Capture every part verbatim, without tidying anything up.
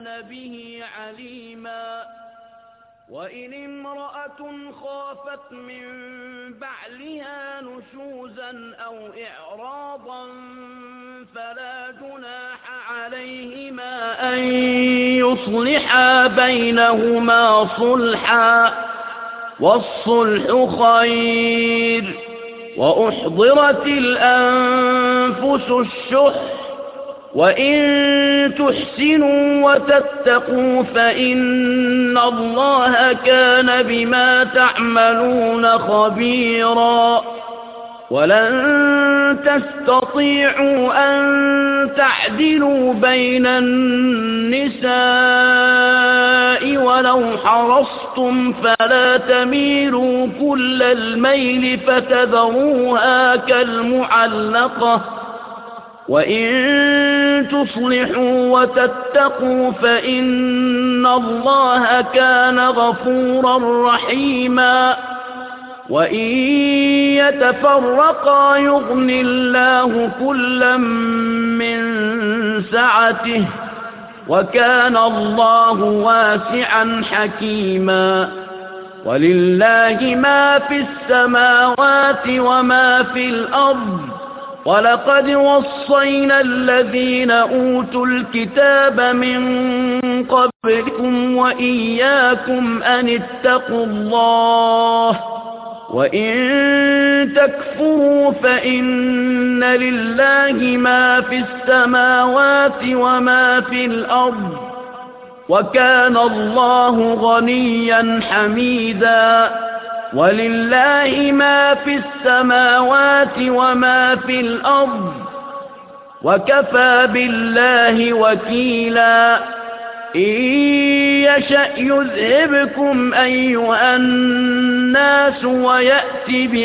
به عليما. وإن امرأة خافت من بعلها نشوزا أو إعراضا فلا جناح عليهما أن يصلحا بينهما صلحا والصلح خير. وأحضرت الأنفس الشح وإن تحسنوا وتتقوا فإن الله كان بما تعملون خبيرا. ولن تستطيعوا أن تعدلوا بين النساء ولو حرصتم فلا تميلوا كل الميل فتذروها كالمعلقة. وإن تصلحوا وتتقوا فإن الله كان غفورا رحيما. وإن يتفرقا يغن الله كلا من سعته وكان الله واسعا حكيما. ولله ما في السماوات وما في الأرض ولقد وصينا الذين أوتوا الكتاب من قبلكم وإياكم أن اتقوا الله وإن تكفروا فإن لله ما في السماوات وما في الأرض وكان الله غنيا حميدا. ولله ما في السماوات وما في الأرض وكفى بالله وكيلا. إن يشأ يذهبكم أيها الناس ويأت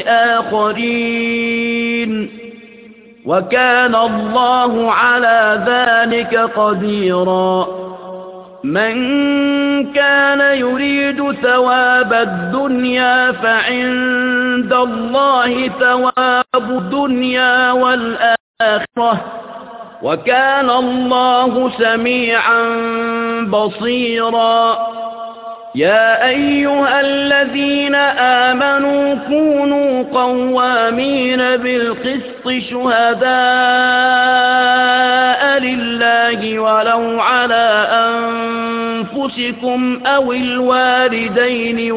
بآخرين وكان الله على ذلك قديرا. من كان يريد ثواب الدنيا فعند الله ثواب الدنيا والآخرة وكان الله سميعا بصيرا. يا أيها الذين آمنوا كونوا قوامين بالقسط شهداء لله ولو على أنفسكم أو الوالدين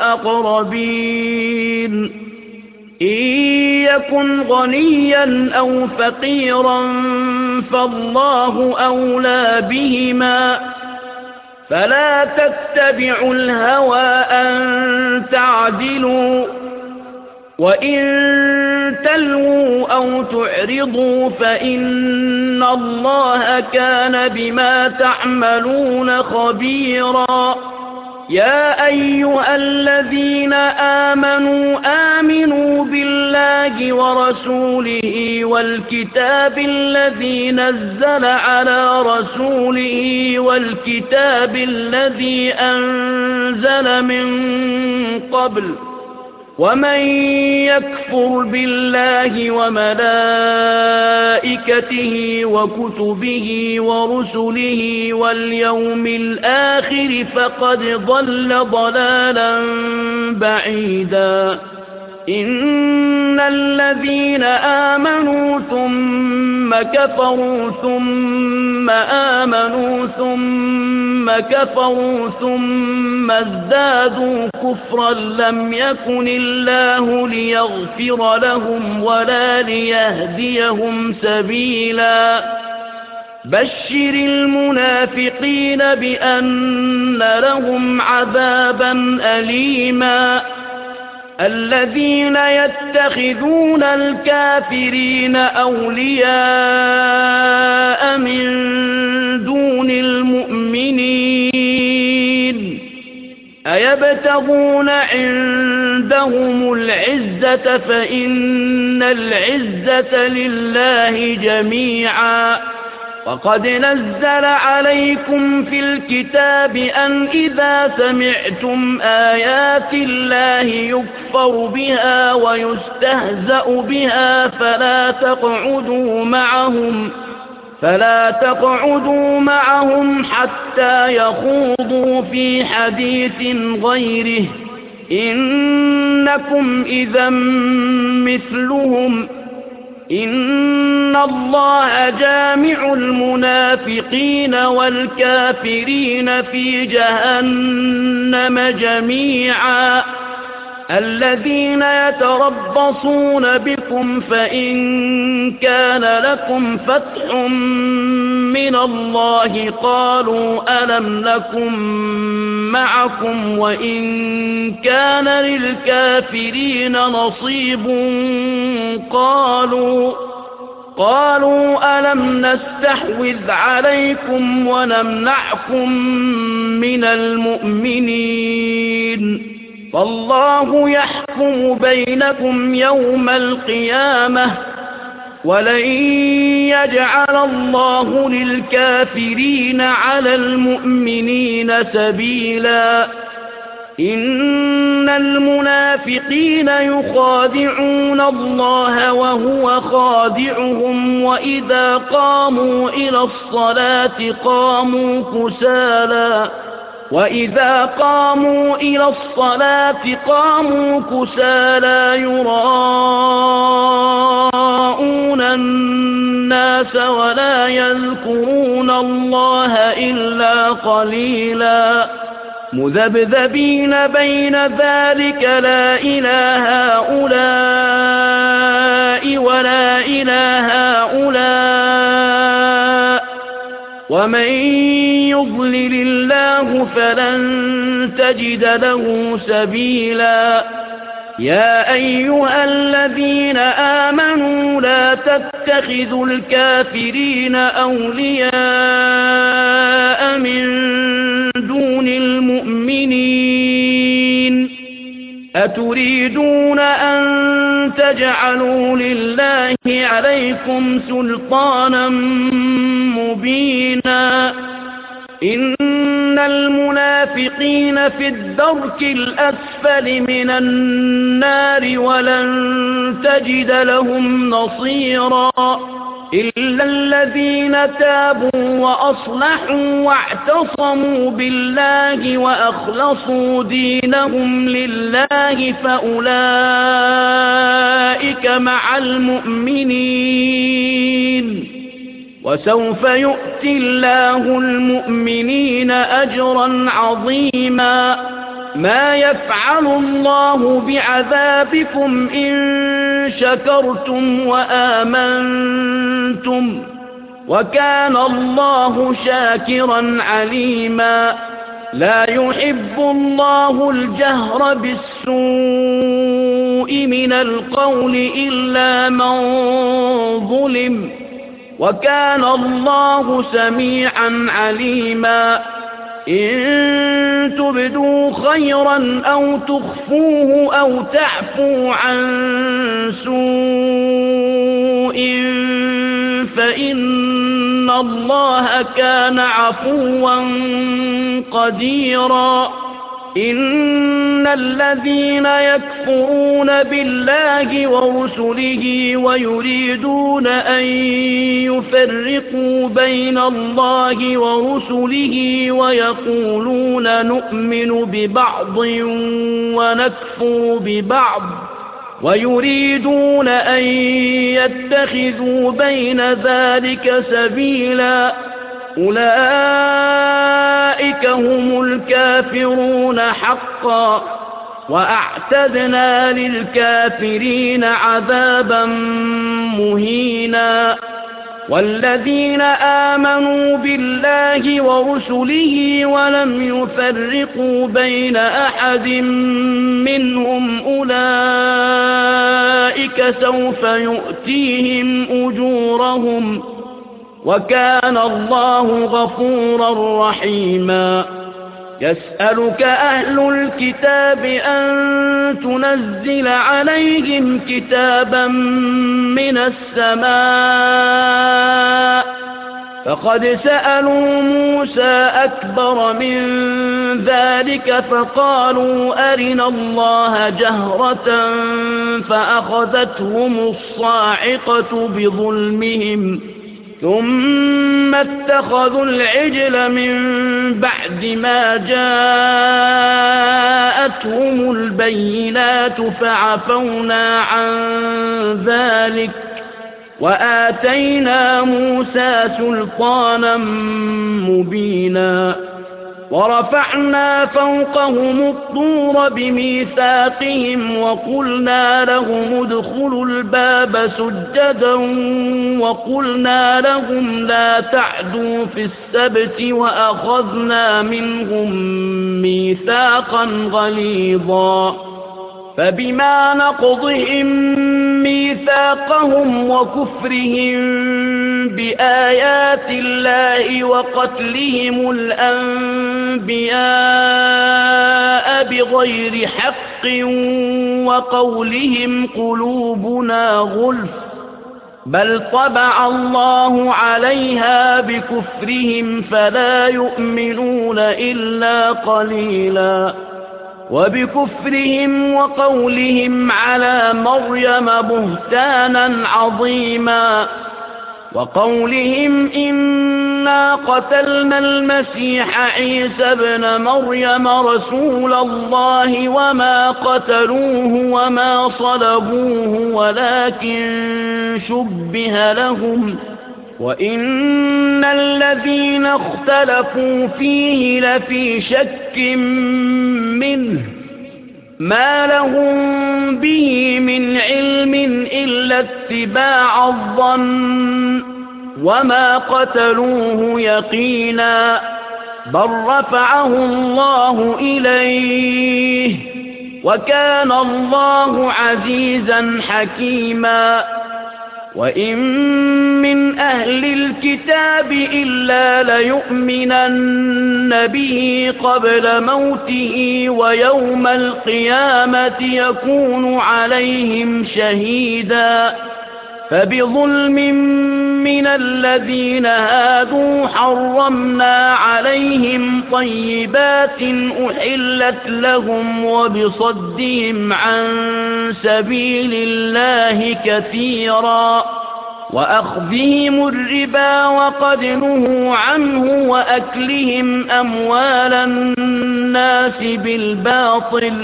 والأقربين إن يكن غنيا أو فقيرا فالله أولى بهما فلا تتبعوا الهوى أن تعدلوا وإن تلووا أو تعرضوا فإن الله كان بما تعملون خبيرا. يا أيها الذين آمنوا آمنوا بالله ورسوله والكتاب الذي نزل على رسوله والكتاب الذي أنزل من قبل ومن يكفر بالله وملائكته وكتبه ورسله واليوم الآخر فقد ضل ضلالا بعيدا. إن الذين آمنوا ثم كفروا ثم آمنوا ثم كفروا ثم ازدادوا كفرا لم يكن الله ليغفر لهم ولا ليهديهم سبيلا. بشر المنافقين بأن لهم عذابا أليما. الذين يتخذون الكافرين أولياء من دون المؤمنين أيبتغون عندهم العزة فإن العزة لله جميعا. وقد نزل عليكم في الكتاب أن إذا سمعتم آيات الله يكفر بها ويستهزأ بها فلا تقعدوا معهم فلا تقعدوا معهم حتى يخوضوا في حديث غيره إنكم إذا مثلهم إن الله جامع المنافقين والكافرين في جهنم جميعا الذين يتربصون بكم فإن كان لكم فتح من الله قالوا ألم نكن معكم وإن كان للكافرين نصيب قالوا قالوا ألم نستحوذ عليكم ونمنعكم من المؤمنين فالله يحكم بينكم يوم القيامة ولن يجعل الله للكافرين على المؤمنين سبيلا إن المنافقين يخادعون الله وهو خادعهم وإذا قاموا إلى الصلاة قاموا كسالى وإذا قاموا إلى الصلاة قاموا كسالى يراءون الناس ولا يذكرون الله إلا قليلا مذبذبين بين ذلك لا إلى هؤلاء ولا إلى هؤلاء ومن يضلل الله فلن تجد له سبيلا يا أيها الذين آمنوا لا تتخذوا الكافرين أولياء من دون المؤمنين أتريدون أن تجعلوا لله عليكم سلطانا مبينا إن المنافقين في الدرك الأسفل من النار ولن تجد لهم نصيرا إلا الذين تابوا وأصلحوا واعتصموا بالله وأخلصوا دينهم لله فأولئك مع المؤمنين وسوف يؤتي الله المؤمنين أجرا عظيما ما يفعل الله بعذابكم إن شكرتم وآمنتم وكان الله شاكرا عليما لا يحب الله الجهر بالسوء من القول إلا من ظلم وكان الله سميعا عليما إن تبدوا خيرا أو تخفوه أو تعفوا عن سوء فإن الله كان عفوا قديرا إن الذين يكفرون بالله ورسله ويريدون أن يفرقوا بين الله ورسله ويقولون نؤمن ببعض ونكفر ببعض ويريدون أن يتخذوا بين ذلك سبيلا أولئك هم الكافرون حقا وأعتدنا للكافرين عذابا مهينا والذين آمنوا بالله ورسله ولم يفرقوا بين أحد منهم أولئك سوف يؤتيهم أجورهم وكان الله غفورا رحيما يسألك أهل الكتاب أن تنزل عليهم كتابا من السماء فقد سألوا موسى أكبر من ذلك فقالوا أرنا الله جهرة فأخذتهم الصاعقة بظلمهم ثم اتخذوا العجل من بعد ما جاءتهم البينات فعفونا عن ذلك وآتينا موسى سلطانا مبينا ورفعنا فوقهم الطور بميثاقهم وقلنا لهم ادخلوا الباب سجدا وقلنا لهم لا تعدوا في السبت وأخذنا منهم ميثاقا غليظا فبما نقضهم ميثاقهم وكفرهم بآيات الله وقتلهم الأنبياء بغير حق وقولهم قلوبنا غلف بل طبع الله عليها بكفرهم فلا يؤمنون إلا قليلا وبكفرهم وقولهم على مريم بهتانا عظيما وقولهم إنا قتلنا المسيح عيسى ابن مريم رسول الله وما قتلوه وما صلبوه ولكن شبه لهم وإن الذين اختلفوا فيه لفي شك منه ما لهم به من علم إلا اتباع الظن وما قتلوه يقينا بل رفعه الله إليه وكان الله عزيزا حكيما وإن من أهل الكتاب إلا ليؤمنن به قبل موته ويوم القيامة يكون عليهم شهيدا فبظلم من الذين هادوا حرمنا عليهم طيبات أحلت لهم وبصدهم عن سبيل الله كثيرا وأخذهم الربا وقد نهوا عنه وأكلهم أموال الناس بالباطل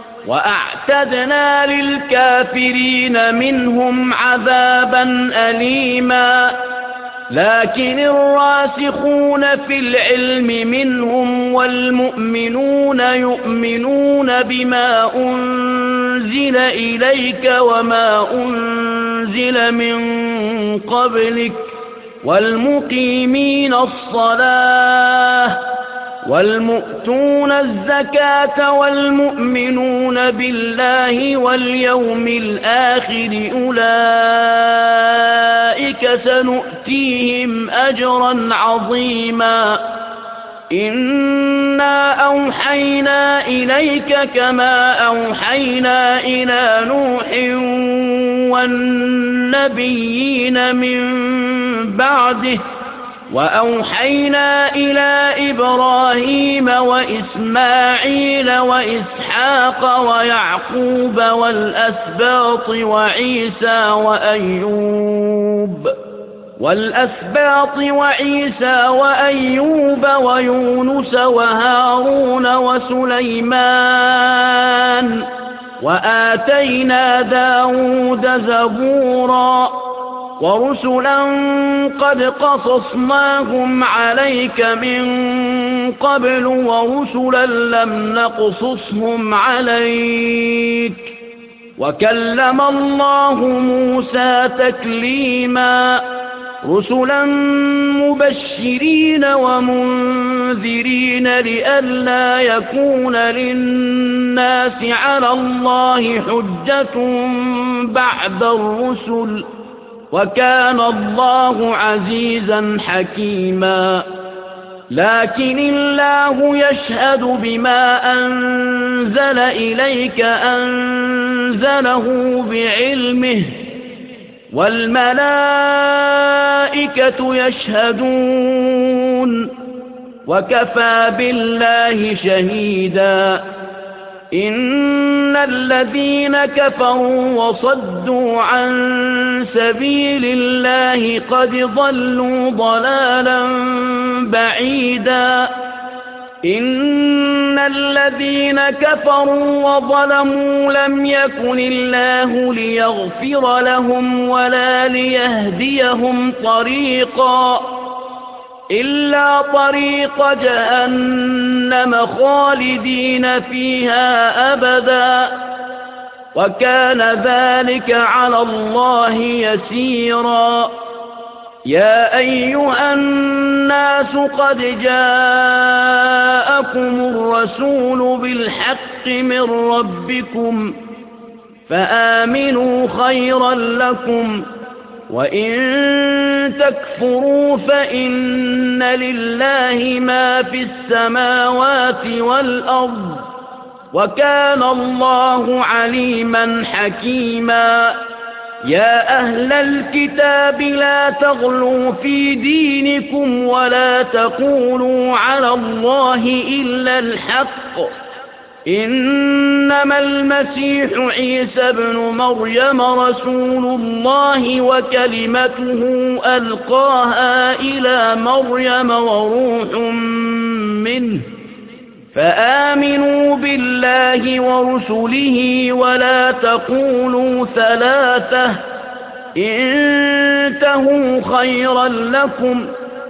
وأعتدنا للكافرين منهم عذابا أليما لكن الراسخون في العلم منهم والمؤمنون يؤمنون بما أنزل إليك وما أنزل من قبلك والمقيمين الصلاة والمؤتون الزكاة والمؤمنون بالله واليوم الآخر أولئك سنؤتيهم أجرا عظيما إنا أوحينا إليك كما أوحينا إلى نوح والنبيين من بعده وأوحينا إلى إبراهيم وإسماعيل وإسحاق ويعقوب والأسباط وعيسى وأيوب والأسباط وعيسى وأيوب ويونس وهارون وسليمان وآتينا داود زبورا ورسلا قد قصصناهم عليك من قبل ورسلا لم نقصصهم عليك وكلم الله موسى تكليما رسلا مبشرين ومنذرين لئلا يكون للناس على الله حجة بعد الرسل وكان الله عزيزا حكيما لكن الله يشهد بما أنزل إليك أنزله بعلمه والملائكة يشهدون وكفى بالله شهيدا إن الذين كفروا وصدوا عن سبيل الله قد ضلوا ضلالا بعيدا إن الذين كفروا وظلموا لم يكن الله ليغفر لهم ولا ليهديهم طريقا إلا طريق جهنم خالدين فيها أبدا وكان ذلك على الله يسيرا يا أيها الناس قد جاءكم الرسول بالحق من ربكم فآمنوا خيرا لكم وإن تكفروا فإن لله ما في السماوات والأرض وكان الله عليما حكيما يا أهل الكتاب لا تغلوا في دينكم ولا تقولوا على الله إلا الحق إنما المسيح عيسى بن مريم رسول الله وكلمته ألقاها إلى مريم وروح منه فآمنوا بالله ورسله ولا تقولوا ثلاثة انتهوا خيرا لكم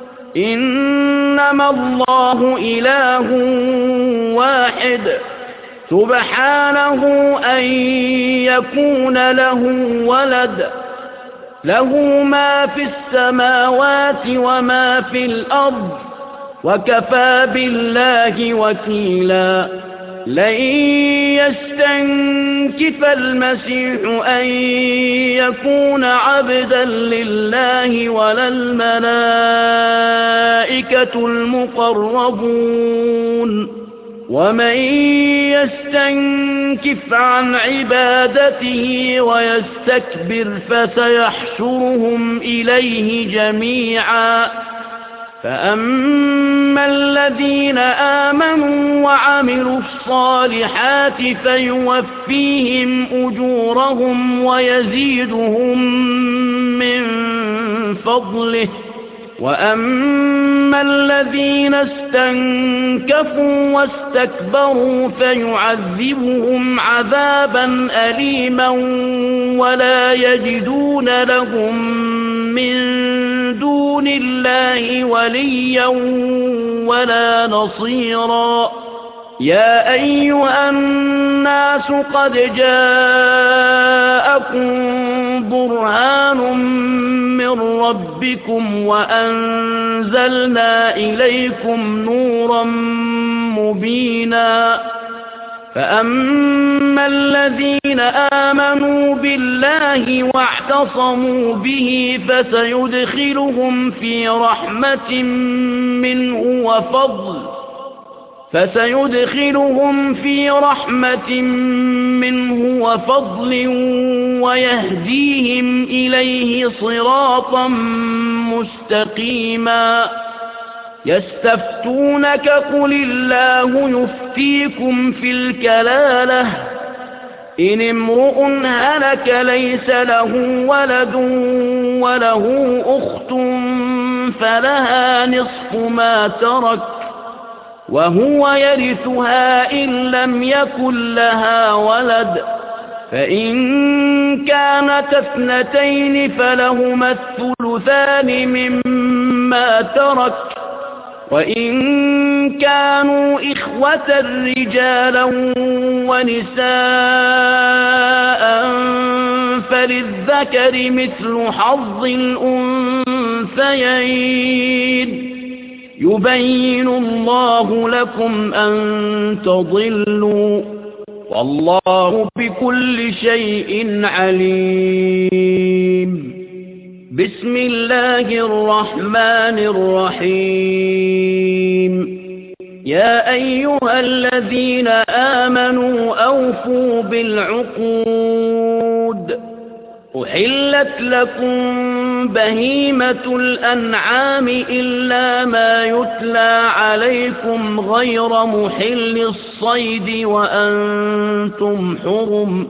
إنما الله إله واحد سبحانه أن يكون له ولد له ما في السماوات وما في الأرض وكفى بالله وكيلا لن يستنكف المسيح أن يكون عبدا لله ولا الملائكة المقربون ومن يستنكف عن عبادته ويستكبر فسيحشرهم إليه جميعا فأما الذين آمنوا وعملوا الصالحات فيوفيهم أجورهم ويزيدهم من فضله وأما الذين استنكفوا واستكبروا فيعذبهم عذابا أليما ولا يجدون لهم من دون الله وليا ولا نصيرا يا أيها الناس قد جاءكم برهان من ربكم وأنزلنا إليكم نورا مبينا فأما الذين آمنوا بالله واعتصموا به فسيدخلهم في رحمة منه وفضل فسيدخلهم في رحمة منه وفضل ويهديهم إليه صراطا مستقيما يستفتونك قل الله يفتيكم في الكلالة إن امرؤ هلك ليس له ولد وله أخت فلها نصف ما ترك وهو يرثها إن لم يكن لها ولد فإن كانت اثنتين فلهما الثلثان مما ترك وإن كانوا إخوة رجالا ونساء فللذكر مثل حظ الأنثيين يبين الله لكم أن تضلوا والله بكل شيء عليم بسم الله الرحمن الرحيم يا أيها الذين آمنوا أوفوا بالعقود أحلت لكم بهيمة الأنعام إلا ما يتلى عليكم غير محل الصيد وأنتم حرم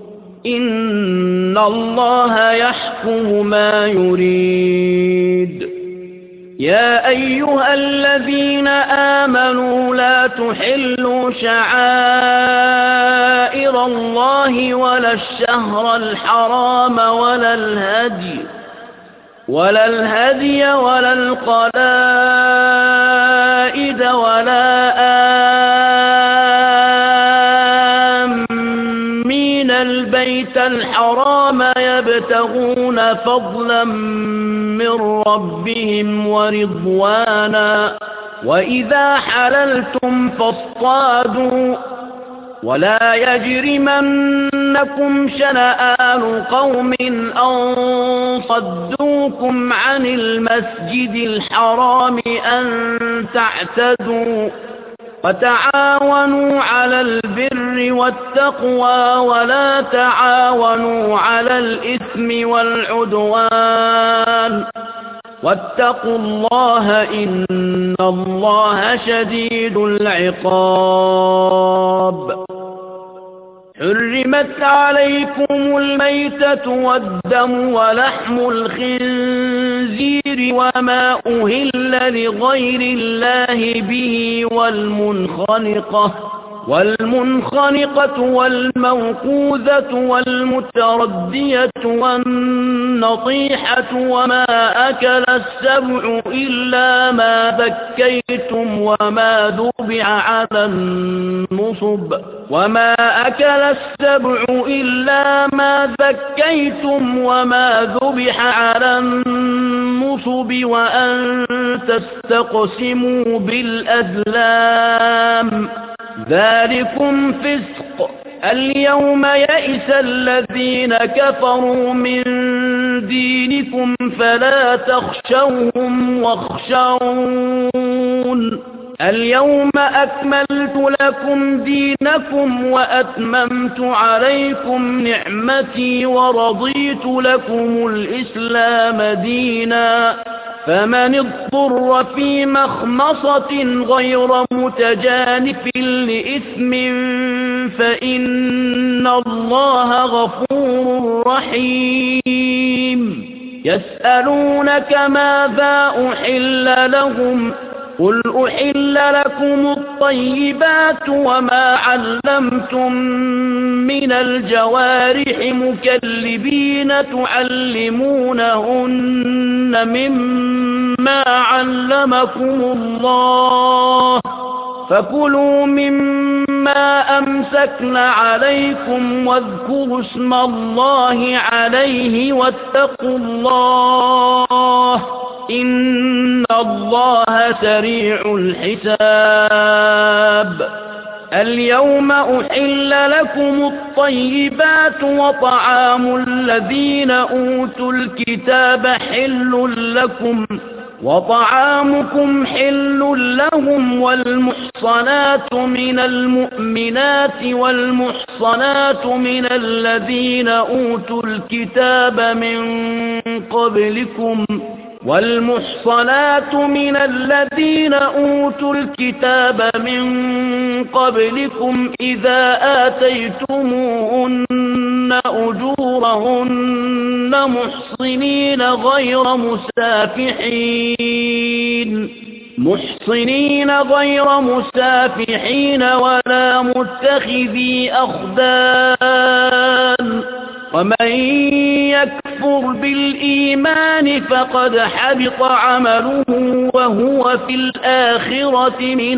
إن الله يحكم ما يريد يا أيها الذين آمنوا لا تحلوا شعائر الله ولا الشهر الحرام ولا الهدي ولا الهدي ولا القلائد ولا آمين البيت الحرام يبتغون فضلا من ربهم ورضوانا وإذا حللتم فاصطادوا ولا يجرمنكم شنآن قوم أن صدوكم عن المسجد الحرام أن تعتدوا وتعاونوا على البر والتقوى ولا تعاونوا على الإثم والعدوان واتقوا الله إن الله شديد العقاب حرمت عليكم الميتة والدم ولحم الخنزير وما أهل لغير الله به والمنخنقة والمنخنقة والموقوذة والمتردية والنطيحة وما أكل السبع إلا ما ذكيتم وما ذبح على النصب وما أكل السبع إلا ما ذكيتم وما ذبح على النصب وأن تستقسموا بالأزلام ذلكم فسق اليوم يئس الذين كفروا من دينكم فلا تخشوهم واخشون اليوم أكملت لكم دينكم وأتممت عليكم نعمتي ورضيت لكم الإسلام دينا فمن اضطر في مخمصة غير متجانف لإثم فإن الله غفور رحيم يسألونك ماذا أحل لهم قل أحل لكم الطيبات وما علمتم من الجوارح مكلبين تعلمونهن مما علمكم الله فكلوا مما أمسكن عليكم واذكروا اسم الله عليه واتقوا الله إن الله سريع الحساب اليوم أحل لكم الطيبات وطعام الذين أوتوا الكتاب حل لكم وطعامكم حل لهم والمحصنات من المؤمنات والمحصنات من الذين أوتوا الكتاب من قبلكم والمحصنات من الذين أوتوا الكتاب من قبلكم إذا آتيتموهن أجورهن محصنين غير مسافحين محصنين غير مسافحين ولا متخذي أخدان ومن يكفر بالإيمان فقد حبط عمله وهو في الآخرة من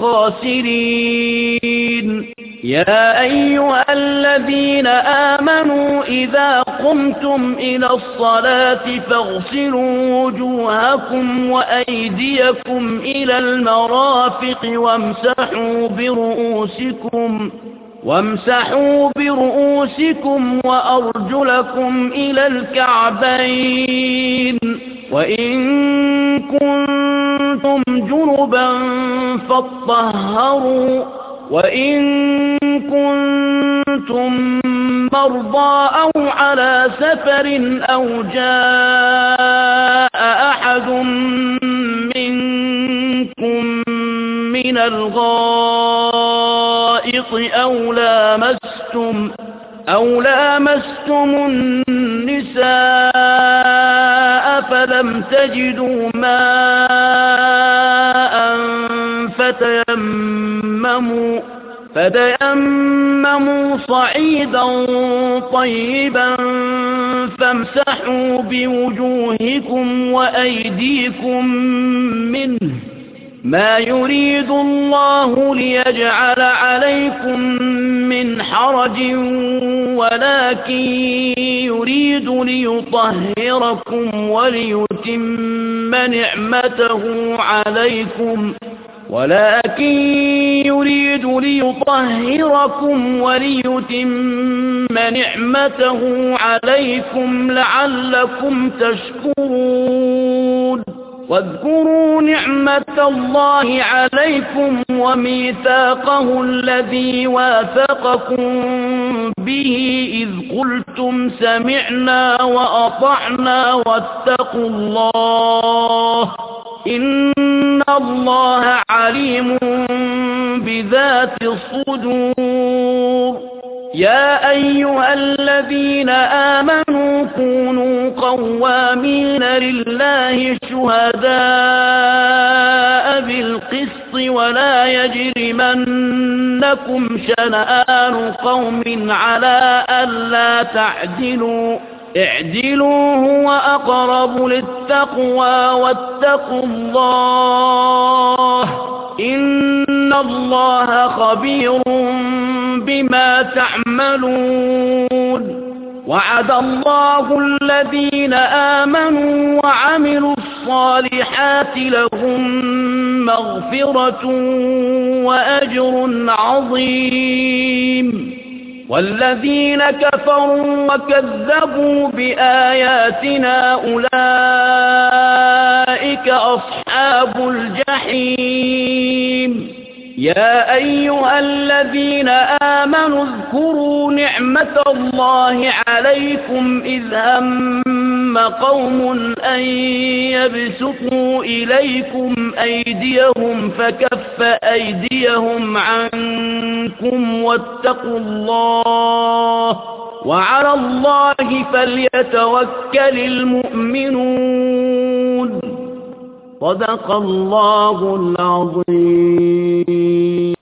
الخاسرين يا أيها الذين آمنوا إذا قمتم إلى الصلاة فاغسلوا وجوهكم وأيديكم إلى المرافق وامسحوا برؤوسكم وامسحوا برؤوسكم وأرجلكم إلى الكعبين وإن كنتم جنبا فاطهروا وإن كنتم مرضى أو على سفر أو جاء أحد منكم من الغائط أو لامستم أو لامستم النساء فلم تجدوا ماء فتيمموا فتيمموا صعيدا طيبا فامسحوا بوجوهكم وأيديكم منه ما يريد الله ليجعل عليكم من حرج ولكن يريد ليطهركم وليتم نعمته عليكم ولكن يريد ليطهركم وليتم نعمته عليكم لعلكم تشكرون واذكروا نعمة الله عليكم وميثاقه الذي واثقكم به إذ قلتم سمعنا وأطعنا واتقوا الله إن الله عليم بذات الصدور يا أيها الذين آمنوا كونوا قوامين لله شهداء بالقسط ولا يجرمنكم شنآن قوم على ألا تعدلوا اعدلوا هو أقرب للتقوى واتقوا الله إن الله خبير بما تعملون وعد الله الذين آمنوا وعملوا الصالحات لهم مغفرة وأجر عظيم والذين كفروا وكذبوا بآياتنا أولئك أصحاب الجحيم يا أيها الذين آمنوا اذكروا نعمة الله عليكم إذ هم قوم أن يبسطوا إليكم أيديهم فكف أيديهم عنكم واتقوا الله وعلى الله فليتوكل المؤمنون صدق الله العظيم.